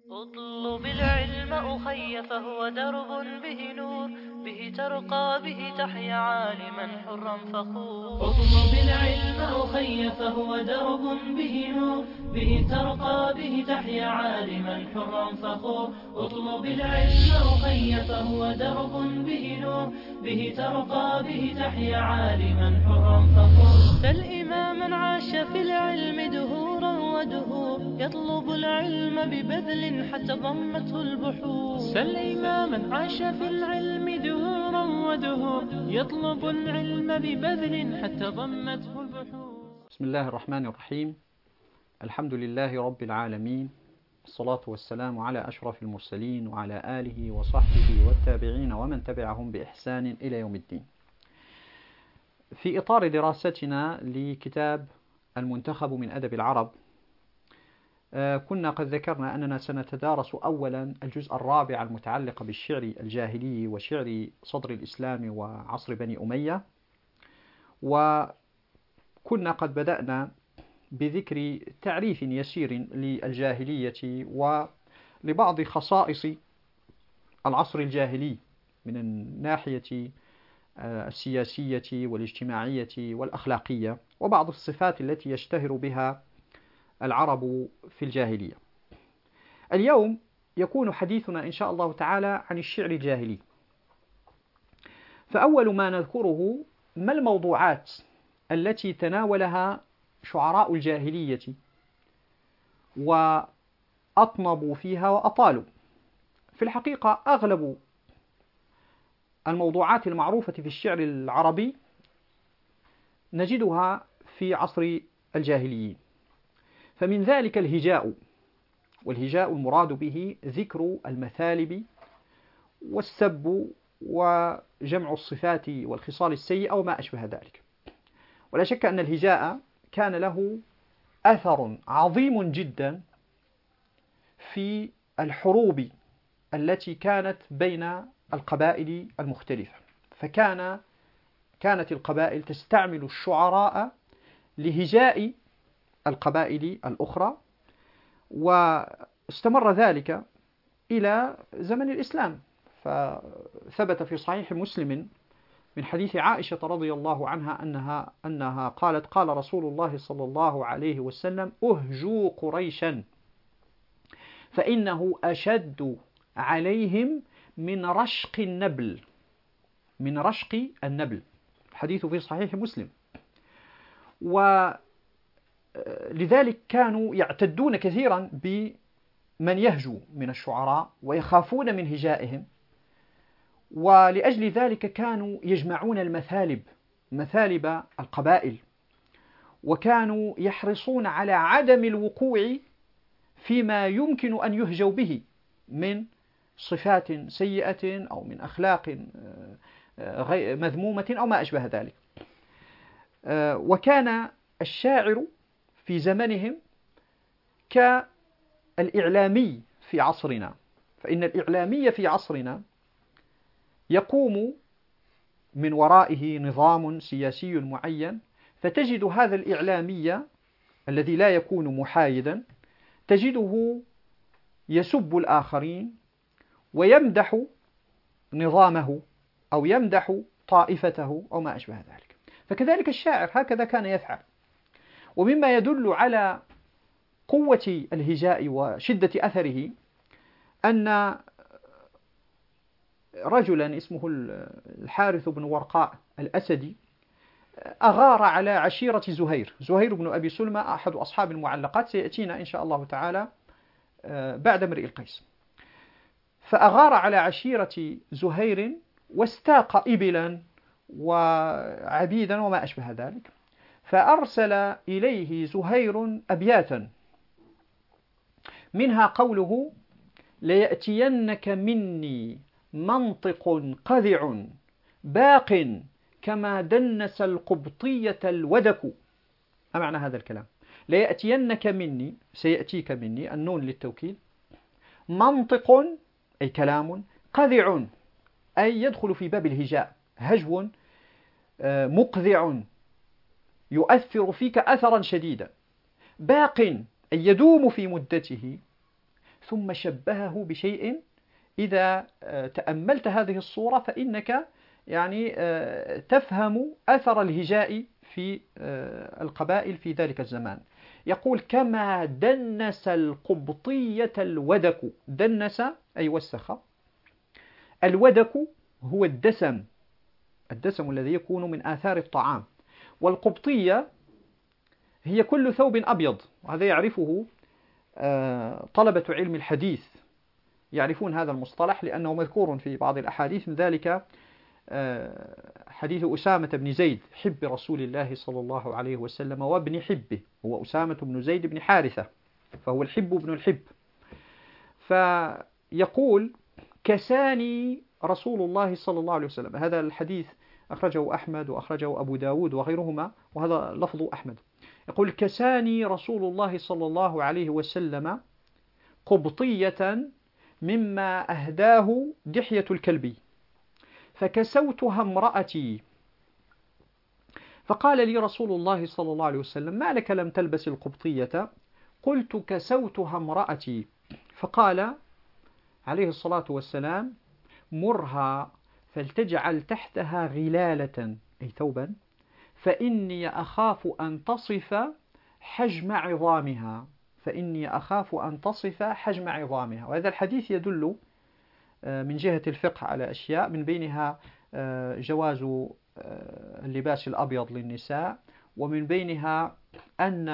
اطلب العلم أخي فهو درب به نور، به ترقى به تحيا عالما حرا فخور. اطلب العلم أخي فهو درب به نور، به ترقى به تحيا عالما حرا فخور. اطلب العلم أخي فهو درب به نور، به ترقى به تحيا عالما حرا فخور. سل إماما عاش في العلم دهورا ودهور، يطلب العلم ببذل حتى ضمته البحور. سل إماما عاش في العلم دهورا ودهور، يطلب العلم ببذل حتى ضمته البحور. بسم الله الرحمن الرحيم. الحمد لله رب العالمين، الصلاة والسلام على أشرف المرسلين وعلى آله وصحبه والتابعين ومن تبعهم بإحسان إلى يوم الدين. في إطار دراستنا لكتاب المنتخب من أدب العرب، كنا قد ذكرنا أننا سنتدارس أولا الجزء الرابع المتعلق بالشعر الجاهلي وشعر صدر الإسلام وعصر بني أمية، وكنا قد بدأنا بذكر تعريف يسير للجاهلية ولبعض خصائص العصر الجاهلي من الناحية السياسية والاجتماعية والأخلاقية، وبعض الصفات التي يشتهر بها العرب في الجاهلية. اليوم يكون حديثنا إن شاء الله تعالى عن الشعر الجاهلي. فأول ما نذكره ما الموضوعات التي تناولها شعراء الجاهلية وأطنبوا فيها وأطالوا. في الحقيقة أغلب الموضوعات المعروفة في الشعر العربي نجدها في عصر الجاهليين، فمن ذلك الهجاء، والهجاء المراد به ذكر المثالب والسب وجمع الصفات والخصال السيئة وما أشبه ذلك. ولا شك أن الهجاء كان له أثر عظيم جدا في الحروب التي كانت بين القبائل المختلفة، كانت القبائل تستعمل الشعراء لهجاء القبائل الأخرى، واستمر ذلك إلى زمن الإسلام. فثبت في صحيح مسلم من حديث عائشة رضي الله عنها أنها قالت: قال رسول الله صلى الله عليه وسلم: أهجوا قريشا فإنه أشد عليهم من رشق النبل. من رشق النبل، الحديث في صحيح مسلم. ولذلك كانوا يعتدون كثيرا بمن يهجو من الشعراء ويخافون من هجائهم، ولأجل ذلك كانوا يجمعون مثالب القبائل، وكانوا يحرصون على عدم الوقوع فيما يمكن أن يهجوا به من صفات سيئة أو من أخلاق مذمومة أو ما أشبه ذلك. وكان الشاعر في زمنهم كالإعلامي في عصرنا، فإن الإعلامي في عصرنا يقوم من ورائه نظام سياسي معين، فتجد هذا الإعلامي الذي لا يكون محايدا تجده يسب الآخرين ويمدح نظامه أو يمدح طائفته أو ما أشبه ذلك. فكذلك الشاعر هكذا كان يفعل. ومما يدل على قوة الهجاء وشدة أثره أن رجلا اسمه الحارث بن ورقاء الأسدي أغار على عشيرة زهير بن أبي سلمى، أحد أصحاب المعلقات، سيأتينا إن شاء الله تعالى بعد امرئ القيس. فأغار على عشيرة زهير واستاق إبلا وعبيدا وما أشبه ذلك، فأرسل إليه زهير أبياتا منها قوله: ليأتينك مني منطق قذع باق كما دنس القبطية الودك. ما معنى هذا الكلام؟ ليأتينك مني، سيأتيك مني، النون للتوكيد، منطق أي كلام، قذع أي يدخل في باب الهجاء، هجو مقذع يؤثر فيك أثرا شديدا، باق أي يدوم في مدته، ثم شبهه بشيء. إذا تأملت هذه الصورة فإنك يعني تفهم أثر الهجاء في القبائل في ذلك الزمان. يقول: كما دنس القبطية الودك. دنس أي وسخ. الودك هو الدسم الذي يكون من آثار الطعام. والقبطية هي كل ثوب أبيض، وهذا يعرفه طلبة علم الحديث، يعرفون هذا المصطلح لأنه مذكور في بعض الأحاديث، من ذلك حديث أسامة بن زيد حب رسول الله صلى الله عليه وسلم وابن حبه، هو أسامة بن زيد بن حارثة، فهو الحب بن الحب. فيقول: كساني رسول الله صلى الله عليه وسلم. هذا الحديث أخرجه أحمد وأخرجه أبو داود وغيرهما، وهذا لفظ أحمد. يقول: كساني رسول الله صلى الله عليه وسلم قبطية مما أهداه دحية الكلبي، فكسوتها امرأتي، فقال لي رسول الله صلى الله عليه وسلم: ما لك لم تلبس القبطية؟ قلت: كسوتها امرأتي. فقال عليه الصلاة والسلام: مرها فلتجعل تحتها غلالة، أي ثوبا، فإني أخاف أن تصف حجم عظامها. وهذا الحديث يدل من جهة الفقه على أشياء، من بينها جواز اللباس الأبيض للنساء، ومن بينها أن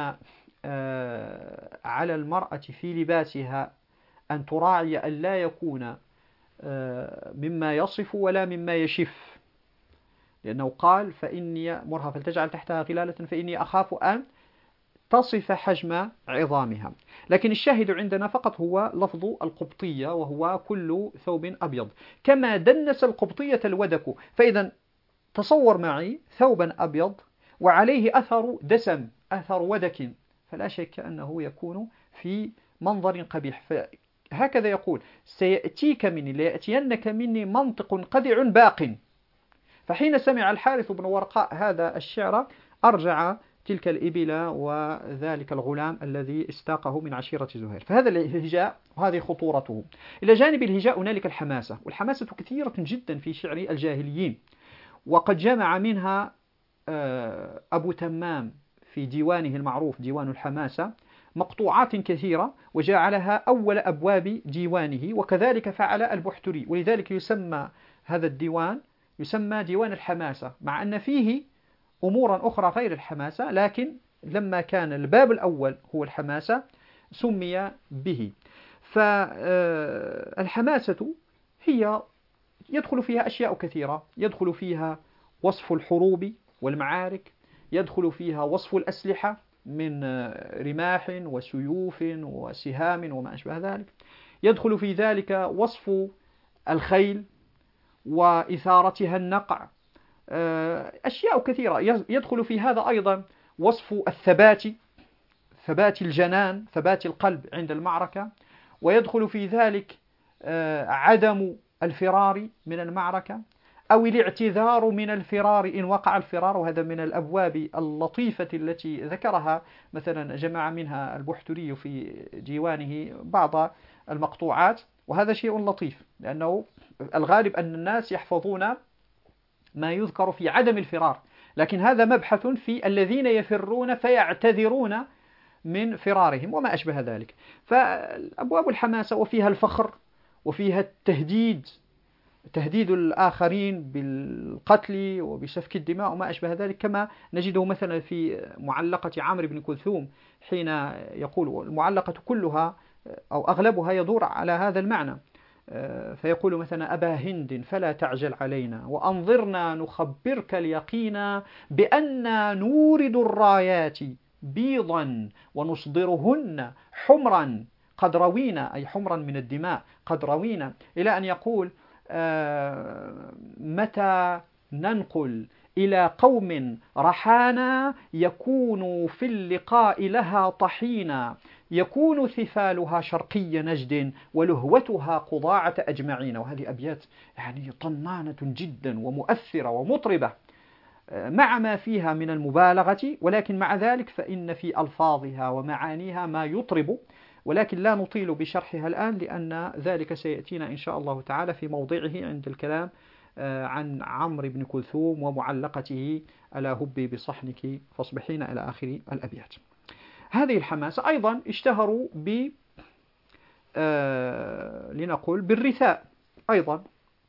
على المرأة في لباسها أن تراعي أن لا يكون مما يصف ولا مما يشف، لأنه قال: فإني مرها فلتجعل تحتها غلالة فإني أخاف أن تصف حجم عظامها. لكن الشاهد عندنا فقط هو لفظ القبطية، وهو كل ثوب أبيض. كما دنس القبطية الودك. فإذا تصور معي ثوبا أبيض وعليه أثر دسم، أثر ودك، فلا شك أنه يكون في منظر قبيح. هكذا يقول: ليأتينك مني منطق قذع باق. فحين سمع الحارث بن ورقاء هذا الشعر أرجع تلك الإبل وذلك الغلام الذي استاقه من عشيرة زهير. فهذا الهجاء وهذه خطورته. إلى جانب الهجاء هنالك الحماسة، والحماسة كثيرة جدا في شعر الجاهليين، وقد جمع منها أبو تمام في ديوانه المعروف ديوان الحماسة مقطوعات كثيرة، وجعلها أول أبواب ديوانه، وكذلك فعل البحتري، ولذلك يسمى هذا الديوان ديوان الحماسة، مع أن فيه أمورا أخرى غير الحماسة، لكن لما كان الباب الأول هو الحماسة سمي به. فالحماسة هي يدخل فيها أشياء كثيرة، يدخل فيها وصف الحروب والمعارك، يدخل فيها وصف الأسلحة من رماح وسيوف وسهام وما أشبه ذلك، يدخل في ذلك وصف الخيل وإثارتها النقع، أشياء كثيرة. يدخل في هذا أيضا وصف الثبات، ثبات الجنان، ثبات القلب عند المعركة، ويدخل في ذلك عدم الفرار من المعركة أو الاعتذار من الفرار إن وقع الفرار. وهذا من الأبواب اللطيفة التي ذكرها مثلا جمع منها البحتري في ديوانه بعض المقطوعات، وهذا شيء لطيف، لأنه الغالب أن الناس يحفظون ما يذكر في عدم الفرار، لكن هذا مبحث في الذين يفرون فيعتذرون من فرارهم وما أشبه ذلك. فأبواب الحماسة وفيها الفخر، وفيها التهديد، تهديد الآخرين بالقتل وبسفك الدماء وما أشبه ذلك، كما نجده مثلا في معلقة عمرو بن كلثوم حين يقول، المعلقة كلها أو أغلبها يدور على هذا المعنى، فيقول مثلا: أبا هند فلا تعجل علينا وأنظرنا نخبرك اليقينا بأننا نورد الرايات بيضا ونصدرهن حمرا قد روينا، أي حمرا من الدماء قد روينا، إلى أن يقول: متى ننقل إلى قوم رحانا يكون في اللقاء لها طحينا، يكون ثفالها شرقي نجد ولهوتها قضاعة أجمعين. وهذه أبيات يعني طنانة جدا ومؤثرة ومطربة مع ما فيها من المبالغة، ولكن مع ذلك فإن في ألفاظها ومعانيها ما يطرب ولكن لا نطيل بشرحها الآن لأن ذلك سيأتينا إن شاء الله تعالى في موضعه عند الكلام عن عمرو بن كلثوم ومعلقته ألا هبي بصحنك فاصبحين إلى آخر الأبيات. هذه الحماسة أيضا اشتهروا لنقول بالرثاء أيضا.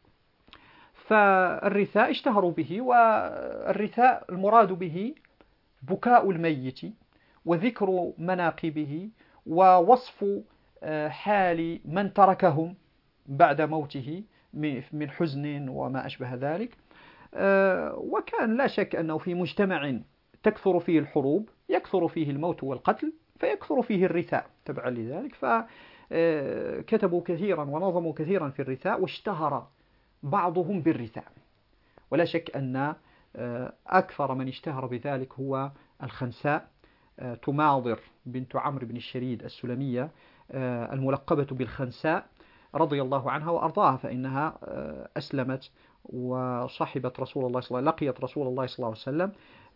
فالرثاء اشتهروا به، والرثاء المراد به بكاء الميت وذكر مناقبه ووصف حال من تركهم بعد موته من حزن وما أشبه ذلك. وكان لا شك أنه في مجتمع تكثر فيه الحروب يكثر فيه الموت والقتل فيكثر فيه الرثاء تبعا لذلك، فكتبوا كثيرا ونظموا كثيرا في الرثاء واشتهر بعضهم بالرثاء. ولا شك أن أكثر من اشتهر بذلك هو الخنساء تماضر بنت عمرو بن الشريد السلمية الملقبة بالخنساء رضي الله عنها وأرضاها، فإنها أسلمت وصحبت رسول الله لقيت رسول الله صلى الله عليه وسلم،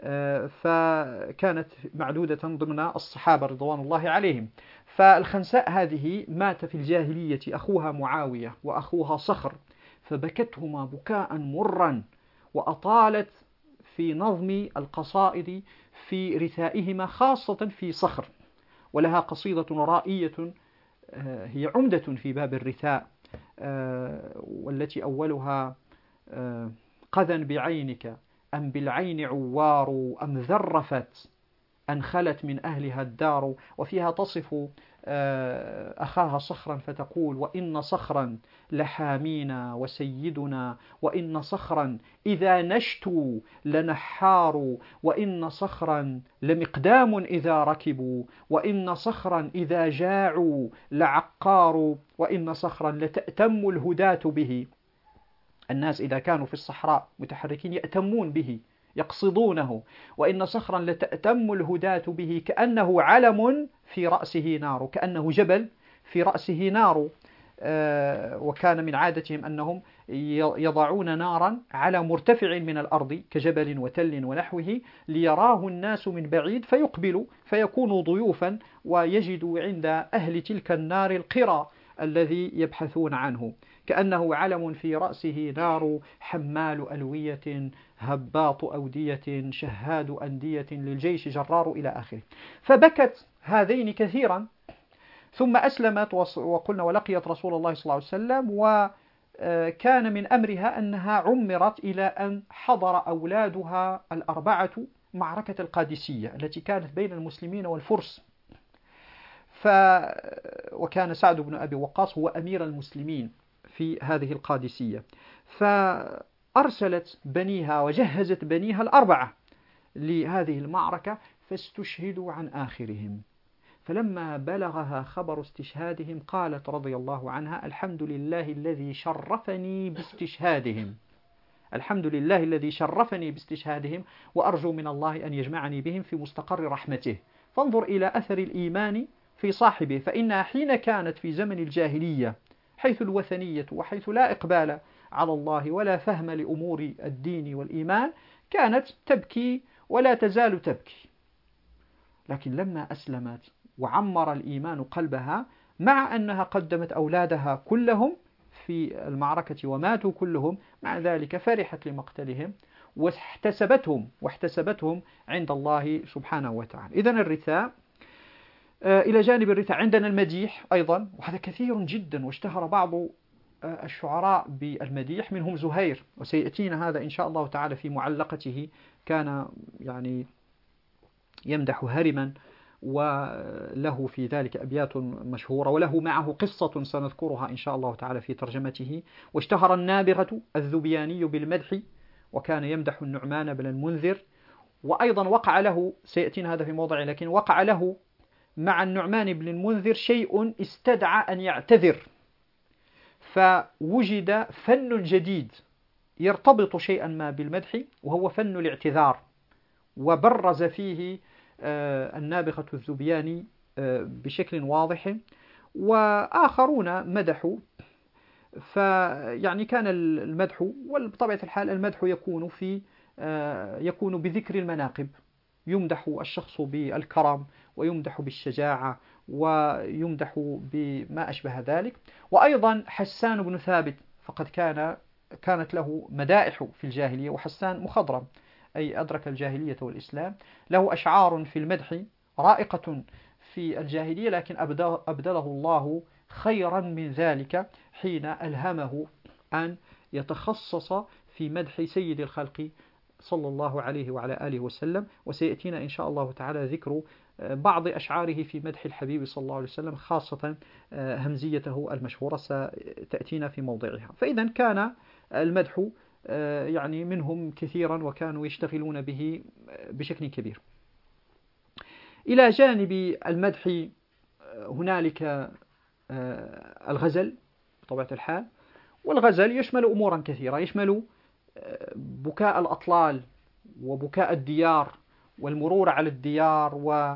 فكانت معدودة ضمن الصحابة رضوان الله عليهم. فالخنساء هذه مات في الجاهلية أخوها معاوية وأخوها صخر، فبكتهما بكاء مرا وأطالت في نظم القصائد في رثائهما خاصة في صخر، ولها قصيدة رائية هي عمدة في باب الرثاء، والتي أولها قذا بعينك أم بالعين عوار أم ذرفت أن خلت من أهلها الدار، وفيها تصف أخاها صخرا فتقول وإن صخرا لحامينا وسيدنا، وإن صخرا إذا نشتوا لنحار، وإن صخرا لمقدام إذا ركبوا، وإن صخرا إذا جاعوا لعقار، وإن صخرا لتأتم الهداة به. الناس إذا كانوا في الصحراء متحركين يأتمون به يقصدونه، وإن صخرا لتأتم الهداة به كأنه علم في رأسه نار، كأنه جبل في رأسه نار. وكان من عادتهم أنهم يضعون نارا على مرتفع من الأرض كجبل وتل ونحوه ليراه الناس من بعيد فيقبلوا فيكونوا ضيوفا ويجدوا عند أهل تلك النار القرى الذي يبحثون عنه، كأنه علم في رأسه نار حمال ألوية هباط أودية شهاد أندية للجيش جرار إلى آخره. فبكت هذين كثيرا، ثم أسلمت وقلنا ولقيت رسول الله صلى الله عليه وسلم، وكان من أمرها أنها عمرت إلى أن حضر أولادها الأربعة معركة القادسية التي كانت بين المسلمين والفرس. وكان سعد بن أبي وقاص هو أمير المسلمين في هذه القادسية، فأرسلت بنيها وجهزت بنيها الأربعة لهذه المعركة فاستشهدوا عن آخرهم. فلما بلغها خبر استشهادهم قالت رضي الله عنها الحمد لله الذي شرفني باستشهادهم، الحمد لله الذي شرفني باستشهادهم، وأرجو من الله أن يجمعني بهم في مستقر رحمته. فانظر إلى أثر الإيمان في صاحبه، فإنها حين كانت في زمن الجاهلية حيث الوثنية وحيث لا إقبال على الله ولا فهم لأمور الدين والإيمان كانت تبكي ولا تزال تبكي، لكن لما أسلمت وعمر الإيمان قلبها مع أنها قدمت أولادها كلهم في المعركة وماتوا كلهم، مع ذلك فرحت لمقتلهم واحتسبتهم عند الله سبحانه وتعالى. إذن الرثاء. إلى جانب الرثاء عندنا المديح أيضا، وهذا كثير جدا، واشتهر بعض الشعراء بالمديح منهم زهير، وسيأتينا هذا إن شاء الله تعالى في معلقته، كان يعني يمدح هرما وله في ذلك أبيات مشهورة، وله معه قصة سنذكرها إن شاء الله تعالى في ترجمته. واشتهر النابغة الذبياني بالمدح، وكان يمدح النعمان بن المنذر، وأيضا وقع له سيأتينا هذا في موضع، لكن وقع له مع النعمان بن المنذر شيء استدعى أن يعتذر، فوجد فن جديد يرتبط شيئا ما بالمدح وهو فن الاعتذار، وبرز فيه النابغة الذبياني بشكل واضح، وآخرون مدحوا. فيعني كان المدح، وبطبيعة الحال المدح يكون بذكر المناقب، يمدح الشخص بالكرم ويمدح بالشجاعة ويمدح بما أشبه ذلك. وأيضا حسان بن ثابت فقد كانت له مدائح في الجاهلية، وحسان مخضرم أي أدرك الجاهلية والإسلام، له أشعار في المدح رائقة في الجاهلية، لكن أبدله الله خيرا من ذلك حين ألهمه أن يتخصص في مدح سيد الخلق صلى الله عليه وعلى آله وسلم. وسيأتينا إن شاء الله تعالى ذكر بعض أشعاره في مدح الحبيب صلى الله عليه وسلم، خاصة همزيته المشهورة ستأتينا في موضعها. فإذا كان المدح يعني منهم كثيرا وكانوا يشتغلون به بشكل كبير. إلى جانب المدح هنالك الغزل بطبيعة الحال، والغزل يشمل أمورا كثيرة، يشمل بكاء الأطلال وبكاء الديار والمرور على الديار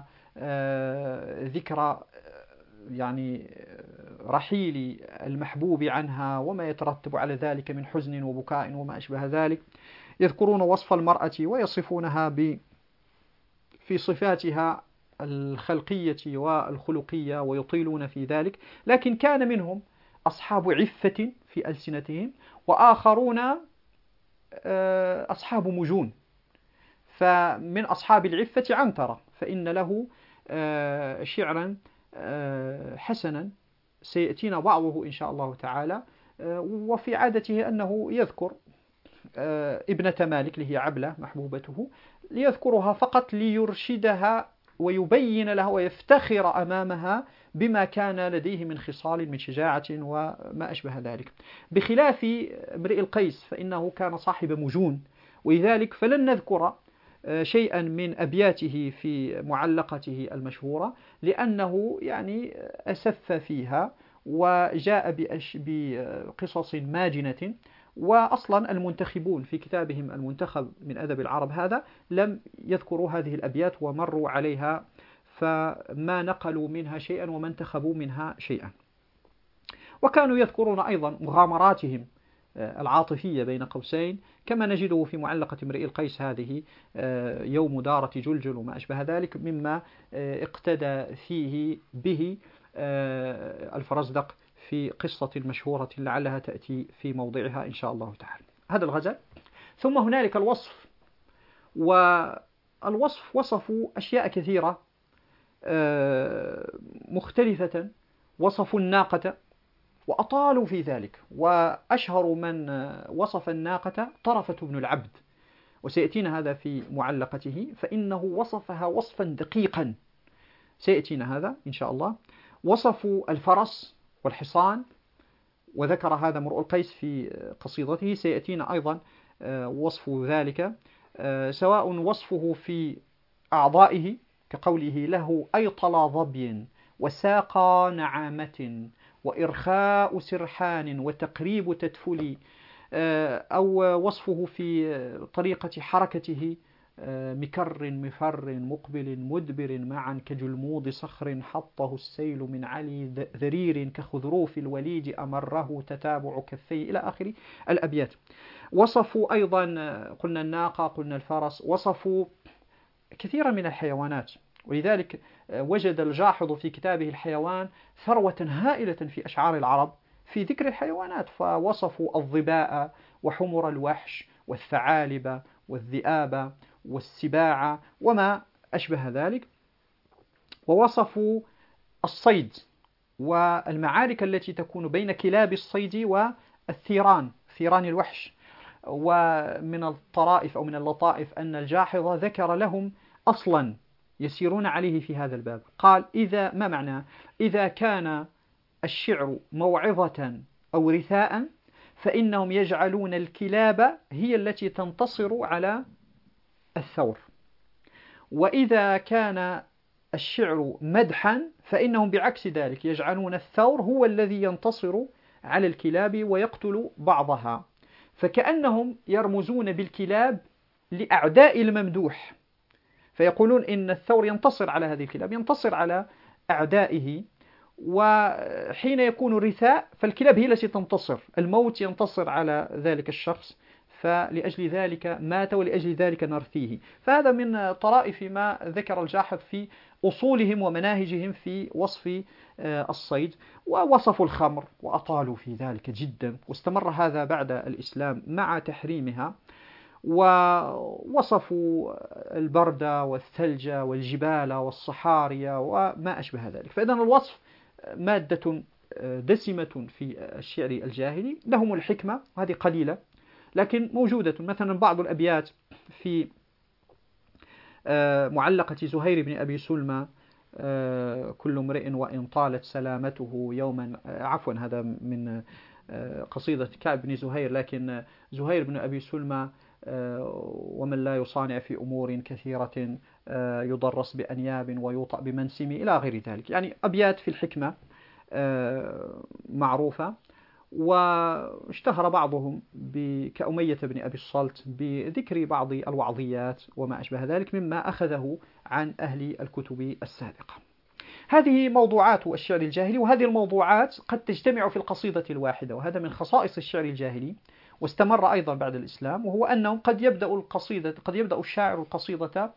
وذكرى يعني رحيل المحبوب عنها وما يترتب على ذلك من حزن وبكاء وما أشبه ذلك. يذكرون وصف المرأة ويصفونها في صفاتها الخلقية والخلقية ويطيلون في ذلك، لكن كان منهم أصحاب عفة في ألسنتهم، وآخرون أصحاب مجون. فمن أصحاب العفة عنترة فإن له شعرا حسنا سيأتينا بعضه إن شاء الله تعالى. وفي عادته أنه يذكر ابنة مالك اللي هي عبلة محبوبته، ليذكرها فقط ليرشدها ويبين لها ويفتخر أمامها بما كان لديه من خصال من شجاعة وما أشبه ذلك، بخلاف امرئ القيس فإنه كان صاحب مجون، ولذلك فلن نذكر شيئا من أبياته في معلقته المشهورة لأنه يعني أسف فيها وجاء بقصص ماجنة. وأصلا المنتخبون في كتابهم المنتخب من أدب العرب هذا لم يذكروا هذه الأبيات ومروا عليها، فما نقلوا منها شيئا وما انتخبوا منها شيئا. وكانوا يذكرون أيضا مغامراتهم العاطفية بين قوسين كما نجده في معلقة امرئ القيس هذه يوم دارة جلجل وما أشبه ذلك، مما اقتدى فيه به الفرزدق في قصة مشهورة لعلها تأتي في موضعها إن شاء الله تعالى. هذا الغزل. ثم هنالك الوصف، والوصف وصفوا أشياء كثيرة مختلفة. وصفوا الناقة وأطالوا في ذلك، وأشهر من وصف الناقة طرفة بن العبد، وسيأتينا هذا في معلقته، فإنه وصفها وصفا دقيقا سيأتينا هذا إن شاء الله. وصفوا الفرس والحصان، وذكر هذا امرؤ القيس في قصيدته، سيأتينا أيضا وصف ذلك، سواء وصفه في أعضائه كقوله له أيطل ظبي وساقى نعامة وإرخاء سرحان وتقريب تدفلي، أو وصفه في طريقة حركته مكر مفر مقبل مدبر معا كجلمود صخر حطه السيل من علي ذرير كخذروف الوليد أمره تتابع كفيه إلى آخر الأبيات. وصفوا أيضا قلنا الناقة قلنا الفرس، وصفوا كثيرا من الحيوانات، ولذلك وجد الجاحظ في كتابه الحيوان ثروة هائلة في أشعار العرب في ذكر الحيوانات، فوصفوا الظباء وحمر الوحش والثعالب والذئاب والسباع وما أشبه ذلك. ووصفوا الصيد والمعارك التي تكون بين كلاب الصيد والثيران، ثيران الوحش. ومن الطرائف أو من اللطائف أن الجاحظ ذكر لهم أصلا يسيرون عليه في هذا الباب، قال ما معنى إذا كان الشعر موعظة أو رثاء فإنهم يجعلون الكلاب هي التي تنتصر على الثور، وإذا كان الشعر مدحا فإنهم بعكس ذلك يجعلون الثور هو الذي ينتصر على الكلاب ويقتل بعضها، فكأنهم يرمزون بالكلاب لأعداء الممدوح، فيقولون إن الثور ينتصر على هذه الكلاب، ينتصر على أعدائه. وحين يكون رثاء فالكلاب هي التي تنتصر، الموت ينتصر على ذلك الشخص، فلأجل ذلك مات ولأجل ذلك نرثيه. فهذا من طرائف ما ذكر الجاحظ في أصولهم ومناهجهم في وصف الصيد، ووصفوا الخمر وأطالوا في ذلك جدا، واستمر هذا بعد الإسلام مع تحريمها، ووصفوا البرد والثلج والجبال والصحاري وما أشبه ذلك. فإذا الوصف مادة دسمة في الشعر الجاهلي. لهم الحكمة، هذه قليلة لكن موجودة. مثلا بعض الأبيات في معلقة زهير بن أبي سلمى: كل امرئ وإن طالت سلامته يوما، عفوا هذا من قصيدة كعب بن زهير، لكن زهير بن أبي سلمى: ومن لا يصانع في أمور كثيرة يضرس بأنياب ويوطأ بمنسم، إلى غير ذلك. يعني أبيات في الحكمة معروفة. واشتهر بعضهم كأمية بن أبي الصلت بذكر بعض الوعظيات وما أشبه ذلك مما أخذه عن أهل الكتب السابقة. هذه موضوعات الشعر الجاهلي، وهذه الموضوعات قد تجتمع في القصيدة الواحدة، وهذا من خصائص الشعر الجاهلي، واستمر أيضا بعد الإسلام، وهو أنه قد يبدأ الشاعر القصيدة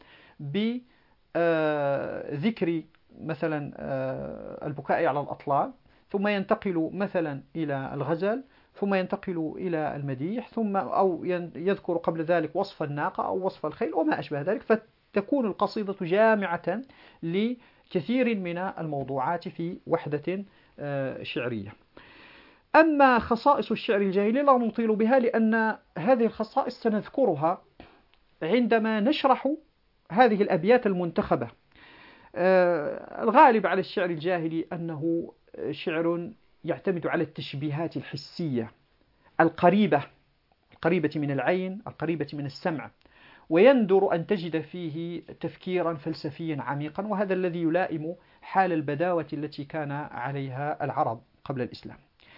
بذكر مثلا البكاء على الأطلال، ثم ينتقل مثلا إلى الغزل، ثم ينتقل إلى المديح، ثم أو يذكر قبل ذلك وصف الناقة أو وصف الخيل وما أشبه ذلك، فتكون القصيدة جامعة لكثير من الموضوعات في وحدة شعرية. أما خصائص الشعر الجاهلي لا نطيل بها، لأن هذه الخصائص سنذكرها عندما نشرح هذه الأبيات المنتخبة. الغالب على الشعر الجاهلي أنه شعر يعتمد على التشبيهات الحسية القريبة من العين، القريبة من السمع، ويندر أن تجد فيه تفكيرا فلسفيا عميقا، وهذا الذي يلائم حال البداوة التي كان عليها العرب قبل الإسلام.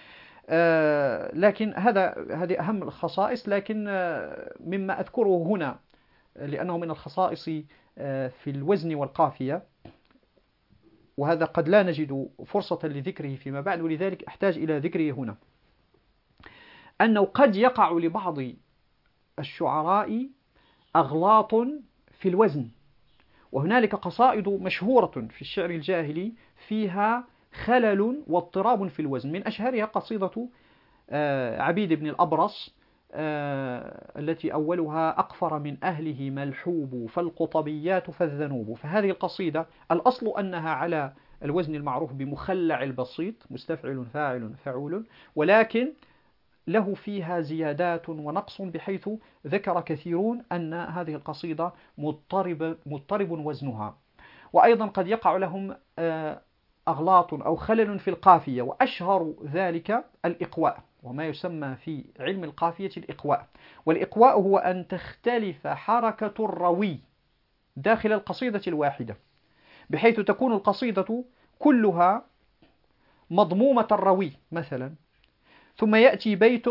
لكن هذه أهم الخصائص، لكن مما أذكره هنا لأنه من الخصائص في الوزن والقافية، وهذا قد لا نجد فرصة لذكره فيما بعد، ولذلك أحتاج إلى ذكره هنا، أنه قد يقع لبعض الشعراء أغلاط في الوزن، وهنالك قصائد مشهورة في الشعر الجاهلي فيها خلل واضطراب في الوزن. من أشهرها قصيدة عبيد بن الأبرص التي أولها: أقفر من أهله ملحوب فالقطبيات فالذنوب. فهذه القصيدة الأصل أنها على الوزن المعروف بمخلع البسيط، مستفعل فاعل فعول، ولكن له فيها زيادات ونقص، بحيث ذكر كثيرون أن هذه القصيدة مضطرب وزنها. وأيضا قد يقع لهم أغلاط أو خلل في القافية، وأشهر ذلك الإقواء، وما يسمى في علم القافية الإقواء. والإقواء هو أن تختلف حركة الروي داخل القصيدة الواحدة، بحيث تكون القصيدة كلها مضمومة الروي مثلا، ثم يأتي بيت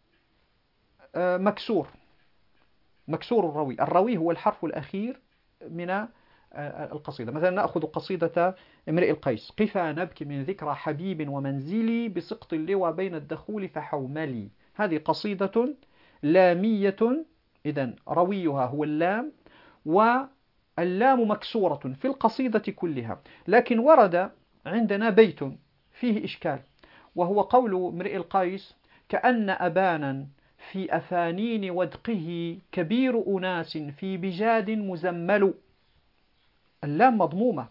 مكسور الروي. الروي هو الحرف الأخير من القصيدة. مثلا نأخذ قصيدة امرئ القيس: قفا نبكي من ذكرى حبيب ومنزلي بسقط اللوى بين الدخول فحوملي. هذه قصيدة لامية، إذن رويها هو اللام، واللام مكسورة في القصيدة كلها. لكن ورد عندنا بيت فيه إشكال، وهو قول امرئ القيس: كأن أبانا في أفانين ودقه كبير أناس في بجاد مزمل. اللام مضمومة،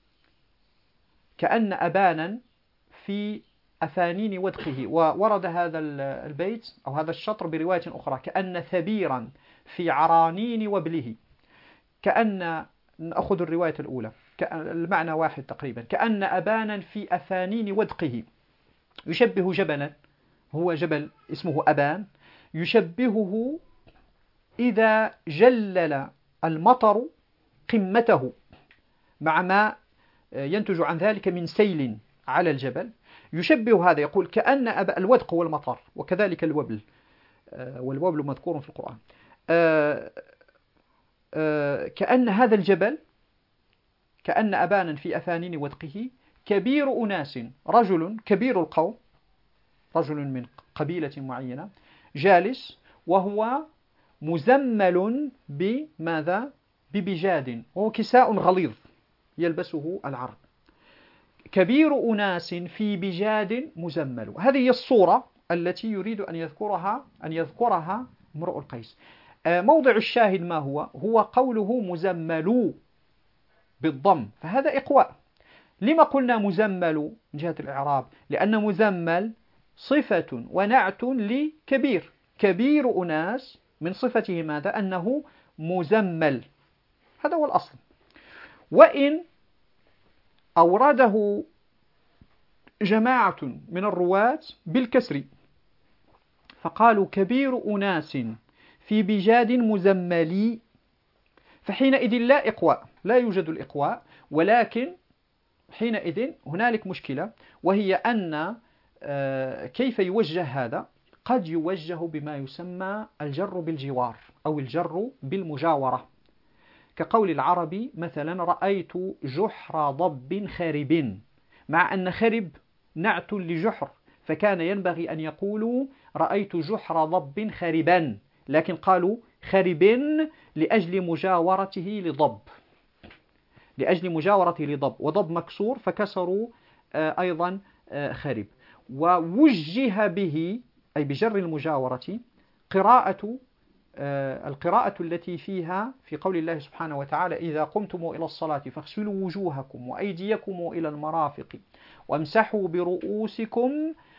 كأن أبانا في أفانين ودقه. وورد هذا البيت أو هذا الشطر برواية أخرى: كأن ثبيرا في عرانين وبله. كأن، نأخذ الرواية الأولى، المعنى واحد تقريبا: كأن أبانا في أفانين ودقه، يشبه جبلا، هو جبل اسمه أبان، يشبهه إذا جلل المطر قمته مع ما ينتج عن ذلك من سيل على الجبل، يشبه هذا، يقول كأن الودق هو المطر، وكذلك الوبل، والوبل مذكور في القرآن. كأن هذا الجبل، كأن أبانا في أفانين ودقه كبير أناس، رجل كبير القوم، رجل من قبيلة معينة، جالس وهو مزمل بماذا؟ ببجاد، وهو كساء غليظ يلبسه العرب. كبير أناس في بجاد مزمل. هذه هي الصورة التي يريد أن يذكرها امرؤ القيس. موضع الشاهد ما هو قوله مزمل بالضم، فهذا إقواء. لما قلنا مزمل من جهة الإعراب؟ لأن مزمل صفة ونعت لكبير. كبير أناس من صفته ماذا؟ أنه مزمل، هذا هو الأصل. وإن أورده جماعة من الرواة بالكسر فقالوا كبير أناس في بجاد مزملي، فحينئذ لا إقواء، لا يوجد الإقواء. ولكن حينئذ هنالك مشكلة، وهي أن كيف يوجه هذا؟ قد يوجه بما يسمى الجر بالجوار أو الجر بالمجاورة، كقول العربي مثلا رأيت جحر ضب خرب، مع أن خرب نعت لجحر، فكان ينبغي أن يقولوا رأيت جحر ضب خربا، لكن قالوا خرب لأجل مجاورته لضب، لأجل مجاورته لضب، وضب مكسور فكسروا أيضا خرب. ووجه به أي بجر المجاورة القراءة التي فيها في قول الله سبحانه وتعالى إذا قمتم إلى الصلاة فاغسلوا وجوهكم وأيديكم إلى المرافق وامسحوا برؤوسكم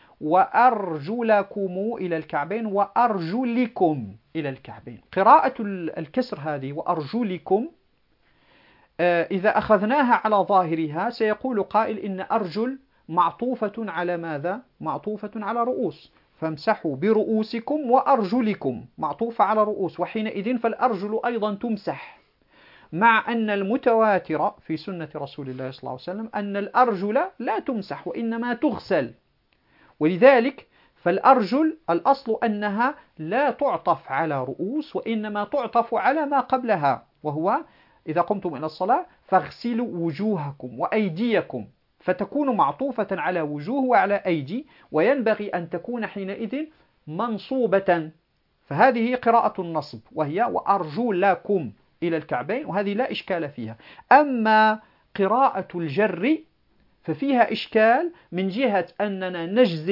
وأرجلكم إلى الكعبين وأرجلكم إلى الكعبين. قراءة الكسر هذه وأرجلكم إذا أخذناها على ظاهرها سيقول قائل إن أرجل معطوفة على ماذا؟ معطوفة على رؤوس، فامسحوا برؤوسكم وأرجلكم معطوفة على رؤوس، وحينئذ فالأرجل أيضا تمسح، مع أن المتواتر في سنة رسول الله صلى الله عليه وسلم أن الأرجل لا تمسح وإنما تغسل. ولذلك فالأرجل الأصل أنها لا تعطف على رؤوس وإنما تعطف على ما قبلها، وهو إذا قمتم إلى الصلاة فاغسلوا وجوهكم وأيديكم، فتكون معطوفة على وجوه وعلى أيدي، وينبغي أن تكون حينئذ منصوبة، فهذه قراءة النصب وهي وأرجلكم إلى الكعبين، وهذه لا إشكال فيها. أما قراءة الجر ففيها إشكال من جهة أننا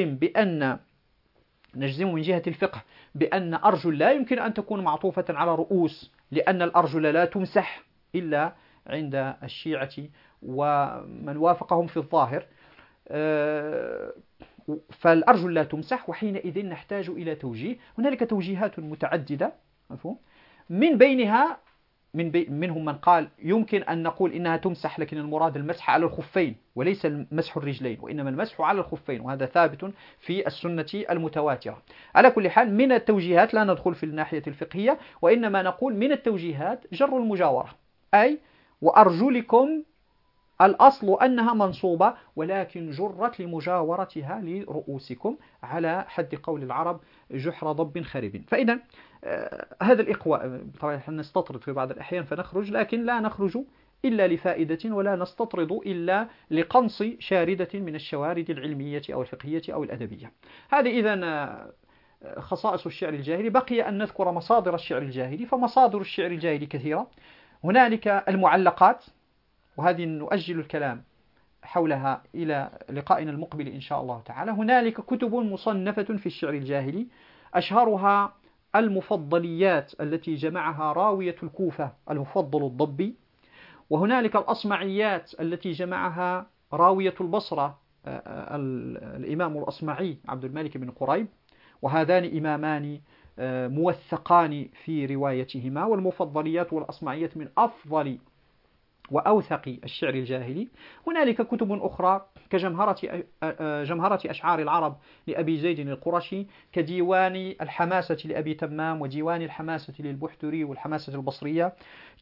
نجزم من جهة الفقه بأن أرجل لا يمكن أن تكون معطوفة على رؤوس، لأن الأرجل لا تمسح إلا عند الشيعة ومن وافقهم في الظاهر، فالأرجل لا تمسح، وحينئذ نحتاج إلى توجيه. هنالك توجيهات متعددة مفهوم، من بينها منهم من قال يمكن أن نقول إنها تمسح، لكن المراد المسح على الخفين وليس المسح الرجلين، وإنما المسح على الخفين، وهذا ثابت في السنة المتواترة. على كل حال من التوجيهات لا ندخل في الناحية الفقهية، وإنما نقول من التوجيهات جر المجاورة، أي وأرجلكم الأصل أنها منصوبة ولكن جرت لمجاورتها لرؤوسكم، على حد قول العرب جحر ضب خرب. فإذا هذا الإقواء طبعا نستطرد في بعض الأحيان فنخرج، لكن لا نخرج إلا لفائدة، ولا نستطرد إلا لقنص شاردة من الشوارد العلمية أو الفقهية أو الأدبية. هذه إذن خصائص الشعر الجاهلي. بقي أن نذكر مصادر الشعر الجاهلي، فمصادر الشعر الجاهلي كثيرة. هنالك المعلقات، وهذه نؤجل الكلام حولها إلى لقائنا المقبل إن شاء الله تعالى. هنالك كتب مصنفة في الشعر الجاهلي، أشهرها المفضليات التي جمعها راوية الكوفة المفضل الضبي، وهنالك الأصمعيات التي جمعها راوية البصرة الإمام الأصمعي عبد الملك بن قريب، وهذان إمامان موثقان في روايتهما، والمفضليات والأصمعيات من أفضل وأوثق الشعر الجاهلي. هنالك كتب أخرى كجمهرة أشعار العرب لأبي زيد القرشي، كديوان الحماسة لأبي تمام، وديوان الحماسة للبحتري والحماسة البصرية،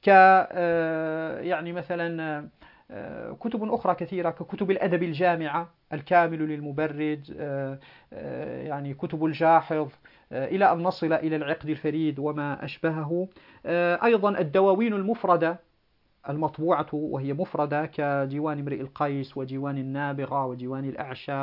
يعني مثلا كتب أخرى كثيرة ككتب الأدب الجامعة، الكامل للمبرد، يعني كتب الجاحظ، إلى أن نصل إلى العقد الفريد وما أشبهه. أيضا الدواوين المفردة المطبوعة وهي مفردة كديوان امرئ القيس وديوان النابغة وديوان الأعشى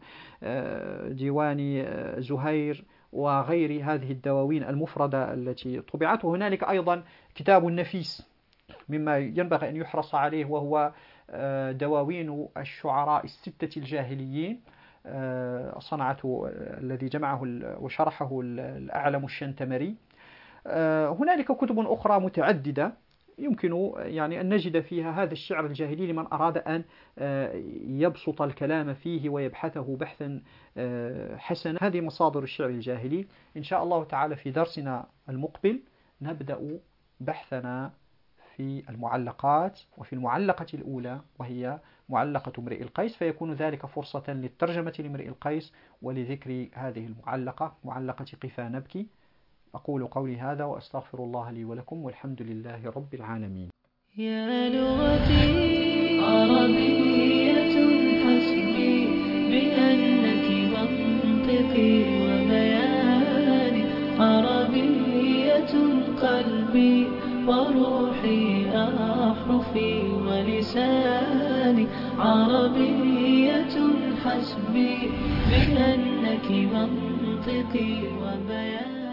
وديوان زهير وغير هذه الدواوين المفردة التي طبعت. وهنالك أيضا كتاب النفيس مما ينبغي أن يحرص عليه، وهو دواوين الشعراء الستة الجاهليين، صنعته الذي جمعه وشرحه الأعلم الشنتمري. هنالك كتب أخرى متعددة يمكن يعني أن نجد فيها هذا الشعر الجاهلي لمن أراد أن يبسط الكلام فيه ويبحثه بحثا حسنا. هذه مصادر الشعر الجاهلي. إن شاء الله تعالى في درسنا المقبل نبدأ بحثنا في المعلقات، وفي المعلقة الأولى وهي معلقة امرئ القيس، فيكون ذلك فرصة للترجمة لامرئ القيس ولذكر هذه المعلقة، معلقة قفا نبكي. أقول قولي هذا وأستغفر الله لي ولكم، والحمد لله رب العالمين. يا لغتي عربية حسبي بأنك منطقي وبياني، عربية قلبي وروحي أحرفي ولساني، عربية حسبي بأنك منطقي وبياني.